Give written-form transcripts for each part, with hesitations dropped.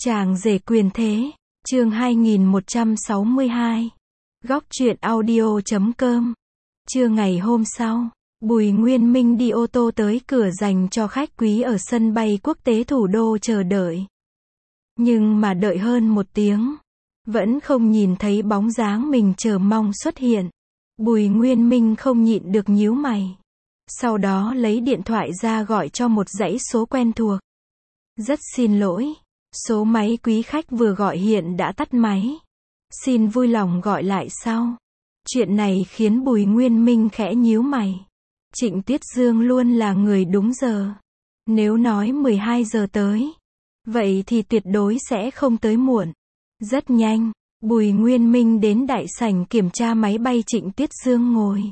Chàng rể quyền thế, chương 2162. Góc truyện audio.com. Trưa ngày hôm sau, Bùi Nguyên Minh đi ô tô tới cửa dành cho khách quý ở sân bay quốc tế thủ đô chờ đợi. Nhưng mà đợi hơn 1 tiếng, vẫn không nhìn thấy bóng dáng mình chờ mong xuất hiện. Bùi Nguyên Minh không nhịn được nhíu mày. Sau đó lấy điện thoại ra gọi cho một dãy số quen thuộc. Rất xin lỗi, số máy quý khách vừa gọi hiện đã tắt máy. Xin vui lòng gọi lại sau. Chuyện này khiến Bùi Nguyên Minh khẽ nhíu mày. Trịnh Tuyết Dương luôn là người đúng giờ. Nếu nói 12 giờ tới, vậy thì tuyệt đối sẽ không tới muộn. Rất nhanh, Bùi Nguyên Minh đến đại sảnh kiểm tra máy bay Trịnh Tuyết Dương ngồi.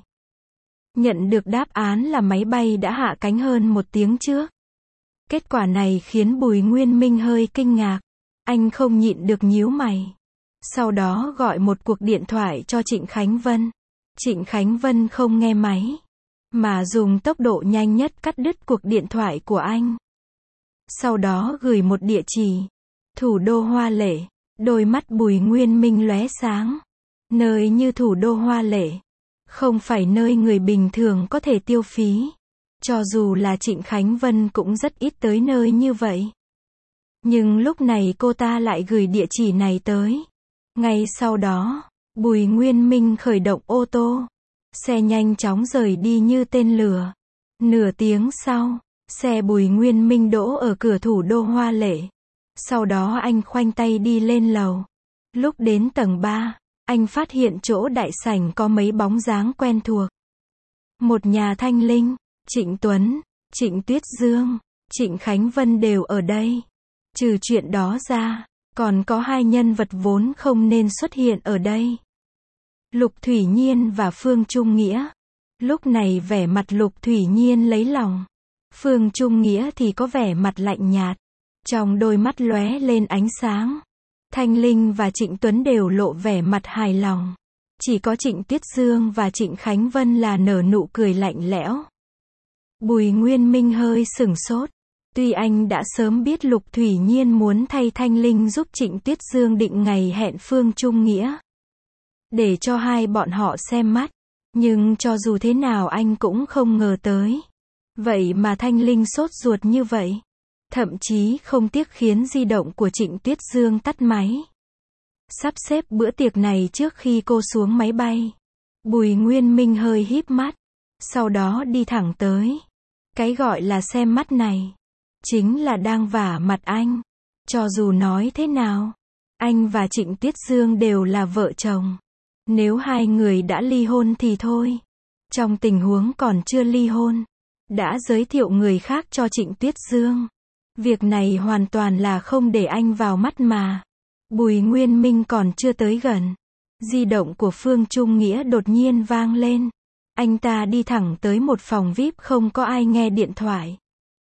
Nhận được đáp án là máy bay đã hạ cánh hơn 1 tiếng trước. Kết quả này khiến Bùi Nguyên Minh hơi kinh ngạc. Anh không nhịn được nhíu mày. Sau đó gọi một cuộc điện thoại cho Trịnh Khánh Vân. Trịnh Khánh Vân không nghe máy, mà dùng tốc độ nhanh nhất cắt đứt cuộc điện thoại của anh. Sau đó gửi một địa chỉ. Thủ đô hoa lệ. Đôi mắt Bùi Nguyên Minh lóe sáng. Nơi như thủ đô hoa lệ, không phải nơi người bình thường có thể tiêu phí. Cho dù là Trịnh Khánh Vân cũng rất ít tới nơi như vậy. Nhưng lúc này cô ta lại gửi địa chỉ này tới. Ngay sau đó, Bùi Nguyên Minh khởi động ô tô. Xe nhanh chóng rời đi như tên lửa. Nửa tiếng sau, xe Bùi Nguyên Minh đỗ ở cửa thủ đô hoa lệ. Sau đó anh khoanh tay đi lên lầu. Lúc đến tầng 3, anh phát hiện chỗ đại sảnh có mấy bóng dáng quen thuộc. Một nhà Thanh Linh, Trịnh Tuấn, Trịnh Tuyết Dương, Trịnh Khánh Vân đều ở đây. Trừ chuyện đó ra, còn có 2 nhân vật vốn không nên xuất hiện ở đây. Lục Thủy Nhiên và Phương Trung Nghĩa. Lúc này vẻ mặt Lục Thủy Nhiên lấy lòng. Phương Trung Nghĩa thì có vẻ mặt lạnh nhạt. Trong đôi mắt lóe lên ánh sáng. Thanh Linh và Trịnh Tuấn đều lộ vẻ mặt hài lòng. Chỉ có Trịnh Tuyết Dương và Trịnh Khánh Vân là nở nụ cười lạnh lẽo. Bùi Nguyên Minh hơi sửng sốt. Tuy anh đã sớm biết Lục Thủy Nhiên muốn thay Thanh Linh giúp Trịnh Tuyết Dương định ngày hẹn Phương Trung Nghĩa, để cho hai bọn họ xem mắt. Nhưng cho dù thế nào anh cũng không ngờ tới. Vậy mà Thanh Linh sốt ruột như vậy. Thậm chí không tiếc khiến di động của Trịnh Tuyết Dương tắt máy. Sắp xếp bữa tiệc này trước khi cô xuống máy bay. Bùi Nguyên Minh hơi híp mắt. Sau đó đi thẳng tới. Cái gọi là xem mắt này, chính là đang vả mặt anh. Cho dù nói thế nào, anh và Trịnh Tuyết Dương đều là vợ chồng. Nếu 2 người đã ly hôn thì thôi. Trong tình huống còn chưa ly hôn, đã giới thiệu người khác cho Trịnh Tuyết Dương. Việc này hoàn toàn là không để anh vào mắt mà. Bùi Nguyên Minh còn chưa tới gần. Di động của Phương Trung Nghĩa đột nhiên vang lên. Anh ta đi thẳng tới một phòng VIP không có ai nghe điện thoại.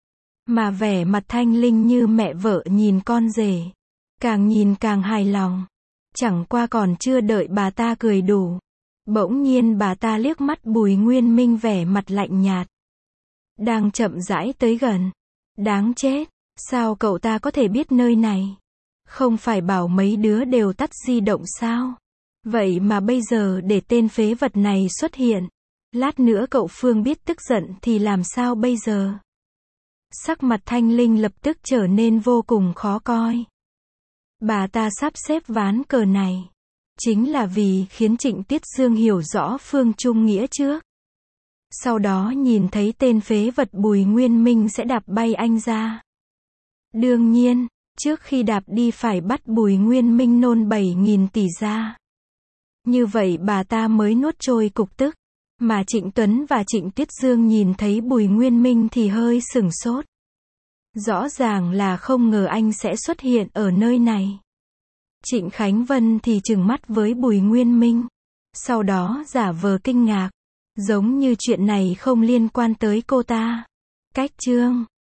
Mà vẻ mặt Thanh Linh như mẹ vợ nhìn con rể. Càng nhìn càng hài lòng. Chẳng qua còn chưa đợi bà ta cười đủ. Bỗng nhiên bà ta liếc mắt Bùi Nguyên Minh vẻ mặt lạnh nhạt. Đang chậm rãi tới gần. Đáng chết, sao cậu ta có thể biết nơi này? Không phải bảo mấy đứa đều tắt di động sao? Vậy mà bây giờ để tên phế vật này xuất hiện. Lát nữa cậu Phương biết tức giận thì làm sao bây giờ? Sắc mặt Thanh Linh lập tức trở nên vô cùng khó coi. Bà ta sắp xếp ván cờ này, chính là vì khiến Trịnh Tuyết Dương hiểu rõ Phương Trung Nghĩa trước. Sau đó nhìn thấy tên phế vật Bùi Nguyên Minh sẽ đạp bay anh ra. Đương nhiên, trước khi đạp đi phải bắt Bùi Nguyên Minh nôn 7.000 tỷ ra. Như vậy bà ta mới nuốt trôi cục tức. Mà Trịnh Tuấn và Trịnh Tuyết Dương nhìn thấy Bùi Nguyên Minh thì hơi sửng sốt. Rõ ràng là không ngờ anh sẽ xuất hiện ở nơi này. Trịnh Khánh Vân thì trừng mắt với Bùi Nguyên Minh. Sau đó giả vờ kinh ngạc. Giống như chuyện này không liên quan tới cô ta. Cách chương